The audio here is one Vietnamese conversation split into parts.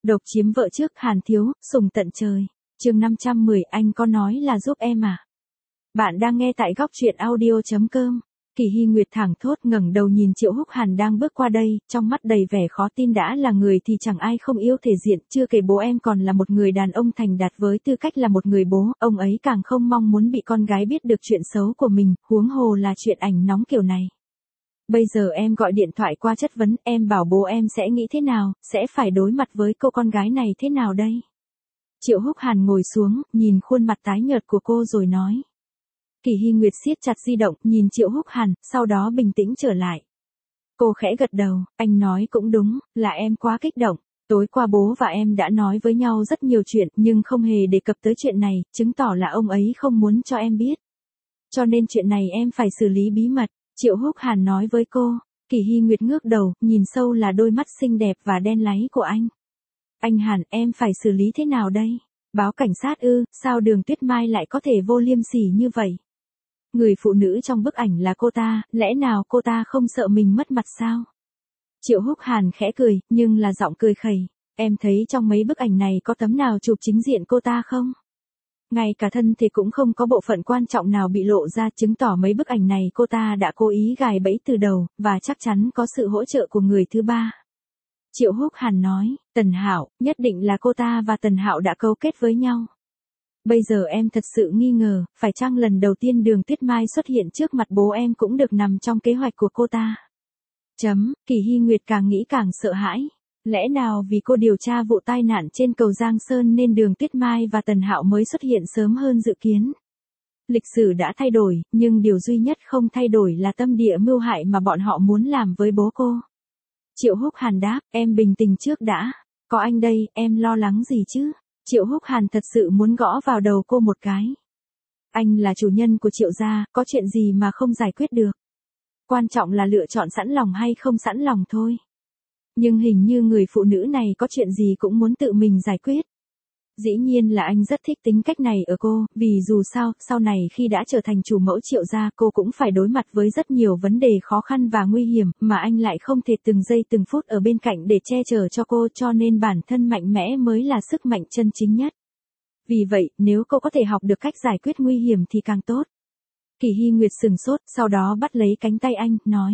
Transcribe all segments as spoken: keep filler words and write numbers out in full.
Độc chiếm vợ trước Hàn Thiếu, sùng tận trời. Chương năm trăm mười, anh có nói là giúp em à? Bạn đang nghe tại góc truyện audio chấm com. Kỳ Hy Nguyệt thẳng thốt ngẩng đầu nhìn Triệu Húc Hàn đang bước qua đây, trong mắt đầy vẻ khó tin. Đã là người thì chẳng ai không yêu thể diện, chưa kể bố em còn là một người đàn ông thành đạt với tư cách là một người bố, ông ấy càng không mong muốn bị con gái biết được chuyện xấu của mình, huống hồ là chuyện ảnh nóng kiểu này. Bây giờ em gọi điện thoại qua chất vấn, em bảo bố em sẽ nghĩ thế nào, sẽ phải đối mặt với cô con gái này thế nào đây? Triệu Húc Hàn ngồi xuống, nhìn khuôn mặt tái nhợt của cô rồi nói. Kỳ Hy Nguyệt siết chặt di động, nhìn Triệu Húc Hàn, sau đó bình tĩnh trở lại. Cô khẽ gật đầu, anh nói cũng đúng, là em quá kích động. Tối qua bố và em đã nói với nhau rất nhiều chuyện, nhưng không hề đề cập tới chuyện này, chứng tỏ là ông ấy không muốn cho em biết. Cho nên chuyện này em phải xử lý bí mật, Triệu Húc Hàn nói với cô. Kỳ Hy Nguyệt ngước đầu, nhìn sâu là đôi mắt xinh đẹp và đen láy của anh. Anh Hàn, em phải xử lý thế nào đây? Báo cảnh sát ư, sao Đường Tuyết Mai lại có thể vô liêm sỉ như vậy? Người phụ nữ trong bức ảnh là cô ta, lẽ nào cô ta không sợ mình mất mặt sao? Triệu Húc Hàn khẽ cười, nhưng là giọng cười khẩy. Em thấy trong mấy bức ảnh này có tấm nào chụp chính diện cô ta không? Ngay cả thân thì cũng không có bộ phận quan trọng nào bị lộ ra, chứng tỏ mấy bức ảnh này cô ta đã cố ý gài bẫy từ đầu, và chắc chắn có sự hỗ trợ của người thứ ba. Triệu Húc Hàn nói, Tần Hạo, nhất định là cô ta và Tần Hạo đã cấu kết với nhau. Bây giờ em thật sự nghi ngờ, phải chăng lần đầu tiên Đường Tuyết Mai xuất hiện trước mặt bố em cũng được nằm trong kế hoạch của cô ta? Chấm, Kỳ Hy Nguyệt càng nghĩ càng sợ hãi. Lẽ nào vì cô điều tra vụ tai nạn trên cầu Giang Sơn nên Đường Tuyết Mai và Tần Hạo mới xuất hiện sớm hơn dự kiến? Lịch sử đã thay đổi, nhưng điều duy nhất không thay đổi là tâm địa mưu hại mà bọn họ muốn làm với bố cô. Triệu Húc Hàn đáp, em bình tĩnh trước đã. Có anh đây, em lo lắng gì chứ? Triệu Húc Hàn thật sự muốn gõ vào đầu cô một cái. Anh là chủ nhân của Triệu gia, có chuyện gì mà không giải quyết được? Quan trọng là lựa chọn sẵn lòng hay không sẵn lòng thôi. Nhưng hình như người phụ nữ này có chuyện gì cũng muốn tự mình giải quyết. Dĩ nhiên là anh rất thích tính cách này ở cô, vì dù sao, sau này khi đã trở thành chủ mẫu Triệu gia cô cũng phải đối mặt với rất nhiều vấn đề khó khăn và nguy hiểm, mà anh lại không thể từng giây từng phút ở bên cạnh để che chở cho cô, cho nên bản thân mạnh mẽ mới là sức mạnh chân chính nhất. Vì vậy, nếu cô có thể học được cách giải quyết nguy hiểm thì càng tốt. Kỳ Hy Nguyệt sừng sốt, sau đó bắt lấy cánh tay anh, nói.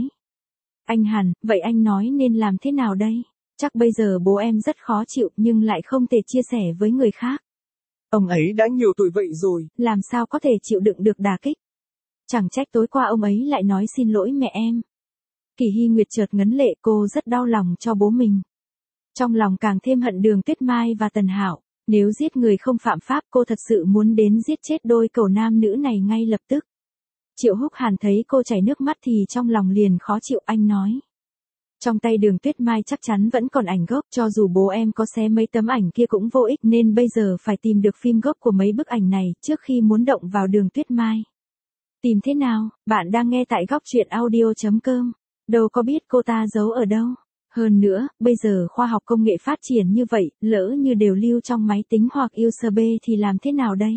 Anh Hàn, vậy anh nói nên làm thế nào đây? Chắc bây giờ bố em rất khó chịu nhưng lại không thể chia sẻ với người khác. Ông ấy đã nhiều tuổi vậy rồi. Làm sao có thể chịu đựng được đả kích? Chẳng trách tối qua ông ấy lại nói xin lỗi mẹ em. Kỳ Hy Nguyệt chợt ngấn lệ, cô rất đau lòng cho bố mình. Trong lòng càng thêm hận Đường Tuyết Mai và Tần Hạo. Nếu giết người không phạm pháp cô thật sự muốn đến giết chết đôi cẩu nam nữ này ngay lập tức. Triệu Húc Hàn thấy cô chảy nước mắt thì trong lòng liền khó chịu, anh nói. Trong tay Đường Tuyết Mai chắc chắn vẫn còn ảnh gốc, cho dù bố em có xé mấy tấm ảnh kia cũng vô ích, nên bây giờ phải tìm được phim gốc của mấy bức ảnh này trước khi muốn động vào Đường Tuyết Mai. Tìm thế nào? Bạn đang nghe tại góc truyện audio chấm com. Đâu có biết cô ta giấu ở đâu. Hơn nữa, bây giờ khoa học công nghệ phát triển như vậy, lỡ như đều lưu trong máy tính hoặc u ét bê thì làm thế nào đây?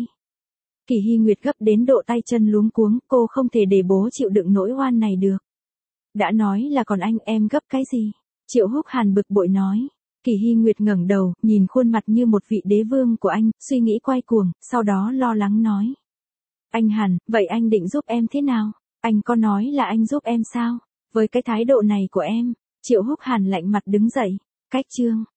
Kỳ Hy Nguyệt gấp đến độ tay chân luống cuống, cô không thể để bố chịu đựng nỗi oan này được. Đã nói là còn anh, em gấp cái gì? Triệu Húc Hàn bực bội nói. Kỳ Hy Nguyệt ngẩng đầu, nhìn khuôn mặt như một vị đế vương của anh, suy nghĩ quay cuồng, sau đó lo lắng nói. Anh Hàn, vậy anh định giúp em thế nào? Anh có nói là anh giúp em sao? Với cái thái độ này của em, Triệu Húc Hàn lạnh mặt đứng dậy. Cách chương.